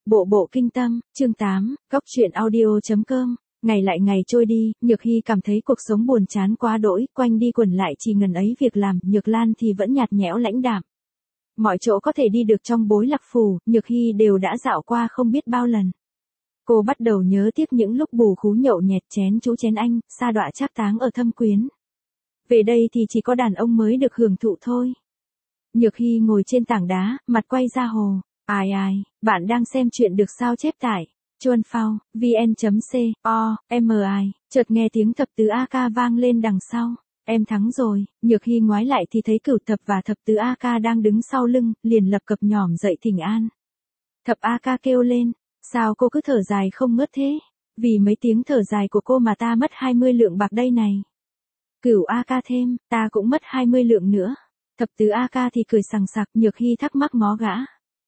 Bộ bộ kinh tâm, chương 8, góc truyện audio.com. Ngày lại ngày trôi đi, Nhược Hy cảm thấy cuộc sống buồn chán quá đỗi, quanh đi quẩn lại chỉ ngần ấy việc làm, Nhược Lan thì vẫn nhạt nhẽo lãnh đạm. Mọi chỗ có thể đi được trong Bối Lạc Phủ, Nhược Hy đều đã dạo qua không biết bao lần. Cô bắt đầu nhớ tiếc những lúc bù khú nhậu nhẹt chén chú chén anh, sa đọa trác táng ở Thâm Quyến. Về đây thì chỉ có đàn ông mới được hưởng thụ thôi. Nhược Hy ngồi trên tảng đá, mặt quay ra hồ. Ai, bạn đang xem chuyện được sao chép tải. Chuan Phao, vn.co.mi, chợt nghe tiếng thập tứ AK vang lên đằng sau. Em thắng rồi, Nhược Hy ngoái lại thì thấy Cửu Thập và thập tứ AK đang đứng sau lưng, liền lập cập nhỏm dậy thỉnh an. Thập AK kêu lên, sao cô cứ thở dài không ngớt thế? Vì mấy tiếng thở dài của cô mà ta mất 20 lượng bạc đây này. Cửu AK thêm, ta cũng mất 20 lượng nữa. Thập tứ AK thì cười sằng sặc, Nhược Hy thắc mắc ngó gã.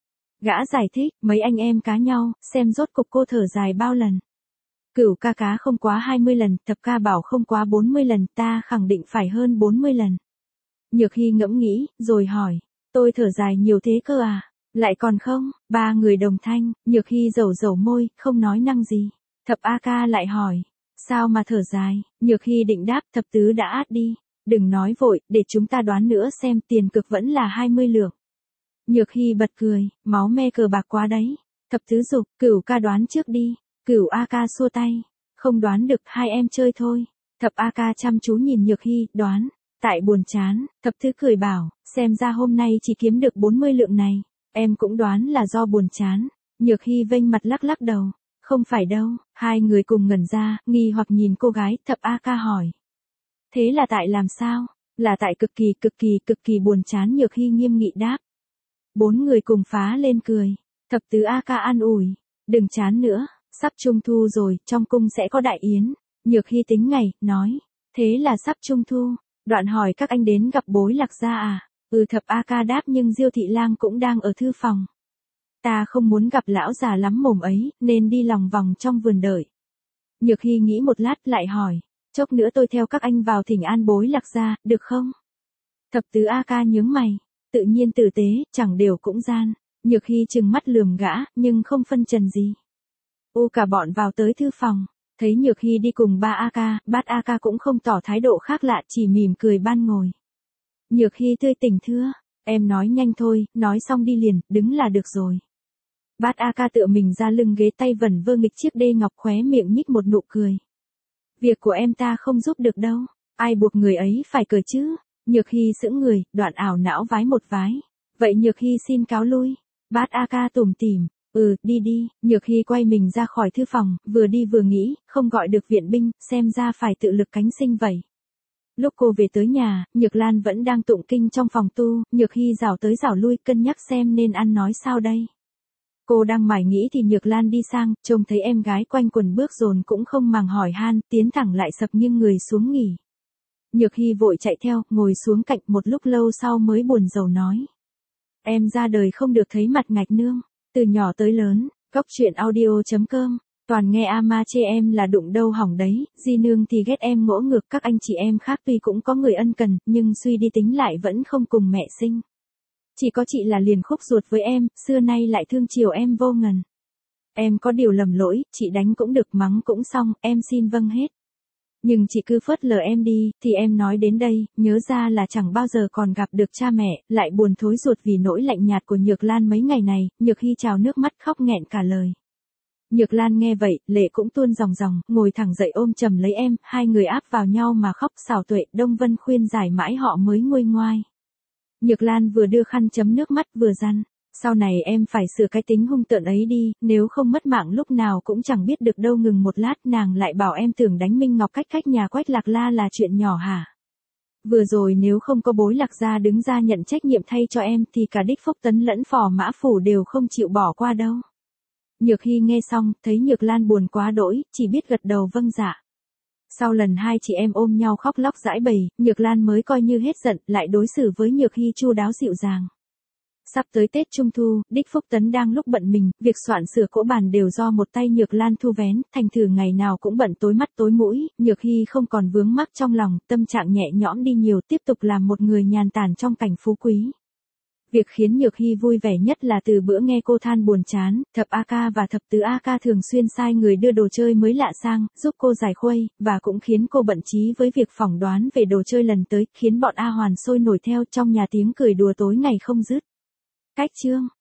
Gã giải thích, mấy anh em cá nhau, xem rốt cục cô thở dài bao lần. Cửu ca cá không quá 20 lần, thập ca bảo không quá 40 lần, ta khẳng định phải hơn 40 lần. Nhược Hy ngẫm nghĩ, rồi hỏi, tôi thở dài nhiều thế cơ à? Lại còn không? Ba người đồng thanh, Nhược Hy dẩu môi, không nói năng gì. Thập AK lại hỏi, sao mà thở dài? Nhược Hy định đáp, thập tứ đã át đi. Đừng nói vội, để chúng ta đoán nữa xem tiền cực vẫn là 20 lượng. Nhược Hy bật cười, máu me cờ bạc quá đấy. Thập tứ dục, Cửu ca đoán trước đi. Cửu AK xua tay. Không đoán được, hai em chơi thôi. Thập AK chăm chú nhìn Nhược Hy, đoán. Tại buồn chán, thập tứ cười bảo, xem ra hôm nay chỉ kiếm được 40 lượng này. Em cũng đoán là do buồn chán. Nhược Hy vênh mặt lắc đầu. Không phải đâu, hai người cùng ngẩn ra, nghi hoặc nhìn cô gái, thập AK hỏi. Thế là tại làm sao? Là tại cực kỳ buồn chán, Nhược Hy nghiêm nghị đáp. Bốn người cùng phá lên cười. Thập tứ AK an ủi. Đừng chán nữa, sắp trung thu rồi, trong cung sẽ có đại yến. Nhược Hy tính ngày, nói. Thế là sắp trung thu. Đoạn hỏi các anh đến gặp Bối Lạc gia à? Thập AK đáp, nhưng Diêu thị lang cũng đang ở thư phòng. Ta không muốn gặp lão già lắm mồm ấy, nên đi lòng vòng trong vườn đợi. Nhược Hy nghĩ một lát lại hỏi. Chốc nữa tôi theo các anh vào thỉnh an Bối Lạc gia, được không? Thập tứ AK nhướng mày. Tự nhiên tử tế, chẳng đều cũng gian. Nhược Hy trừng mắt lườm gã, nhưng không phân trần gì. Cả bọn vào tới thư phòng. Thấy Nhược Hy đi cùng ba AK, bát AK cũng không tỏ thái độ khác lạ, chỉ mỉm cười ban ngồi. Nhược Hy tươi tỉnh thưa. Em nói nhanh thôi, nói xong đi liền, đứng là được rồi. Bát AK tựa mình ra lưng ghế, tay vẩn vơ nghịch chiếc đê ngọc, khóe miệng nhích một nụ cười. Việc của em ta không giúp được đâu. Ai buộc người ấy phải cười chứ? Nhược Hy sững người, đoạn ảo não vái một vái. Vậy Nhược Hy xin cáo lui. Bát AK tủm tỉm. Đi. Nhược Hy quay mình ra khỏi thư phòng, vừa đi vừa nghĩ, không gọi được viện binh, xem ra phải tự lực cánh sinh vậy. Lúc cô về tới nhà, Nhược Lan vẫn đang tụng kinh trong phòng tu, Nhược Hy rảo tới rảo lui, cân nhắc xem nên ăn nói sao đây. Cô đang mải nghĩ thì Nhược Lan đi sang, trông thấy em gái quanh quần bước dồn cũng không màng hỏi han, tiến thẳng lại sập nghiêng người xuống nghỉ. Nhược Hy vội chạy theo, ngồi xuống cạnh, một lúc lâu sau mới buồn rầu nói. Em ra đời không được thấy mặt ngạch nương. Từ nhỏ tới lớn, góc truyện audio.com, toàn nghe ama chê em là đụng đâu hỏng đấy, di nương thì ghét em ngỗ ngược, các anh chị em khác tuy cũng có người ân cần, nhưng suy đi tính lại vẫn không cùng mẹ sinh. Chỉ có chị là liền khúc ruột với em, xưa nay lại thương chiều em vô ngần. Em có điều lầm lỗi, chị đánh cũng được, mắng cũng xong, em xin vâng hết. Nhưng chị cứ phớt lờ em đi, thì em nói đến đây, nhớ ra là chẳng bao giờ còn gặp được cha mẹ, lại buồn thối ruột vì nỗi lạnh nhạt của Nhược Lan mấy ngày này. Nhược Hy trào nước mắt khóc nghẹn cả lời. Nhược Lan nghe vậy, lệ cũng tuôn ròng, ngồi thẳng dậy ôm chầm lấy em, hai người áp vào nhau mà khóc xảo tuệ. Đông Vân khuyên giải mãi họ mới nguôi ngoai. Nhược Lan vừa đưa khăn chấm nước mắt vừa dặn. Sau này em phải sửa cái tính hung tợn ấy đi, nếu không mất mạng lúc nào cũng chẳng biết được đâu. Ngừng một lát, nàng lại bảo, em tưởng đánh Minh Ngọc cách nhà Quách Lạc La là chuyện nhỏ hả? Vừa rồi nếu không có Bối Lạc gia đứng ra nhận trách nhiệm thay cho em thì cả Đích Phúc Tấn lẫn Phò Mã Phủ đều không chịu bỏ qua đâu. Nhược Hy nghe xong, thấy Nhược Lan buồn quá đỗi, chỉ biết gật đầu vâng dạ. Sau lần hai chị em ôm nhau khóc lóc giãi bày, Nhược Lan mới coi như hết giận, lại đối xử với Nhược Hy chu đáo dịu dàng. Sắp tới Tết Trung Thu, Đích Phúc Tấn đang lúc bận mình, việc soạn sửa cỗ bàn đều do một tay Nhược Lan thu vén, thành thử ngày nào cũng bận tối mắt tối mũi. Nhược Hy không còn vướng mắc trong lòng, tâm trạng nhẹ nhõm đi nhiều, tiếp tục làm một người nhàn tản trong cảnh phú quý. Việc khiến Nhược Hy vui vẻ nhất là từ bữa nghe cô than buồn chán, Thập A Ca và Thập Tứ A Ca thường xuyên sai người đưa đồ chơi mới lạ sang, giúp cô giải khuây, và cũng khiến cô bận chí với việc phỏng đoán về đồ chơi lần tới, khiến bọn A Hoàn sôi nổi theo trong nhà tiếng cười đùa tối ngày không dứt. Cách chương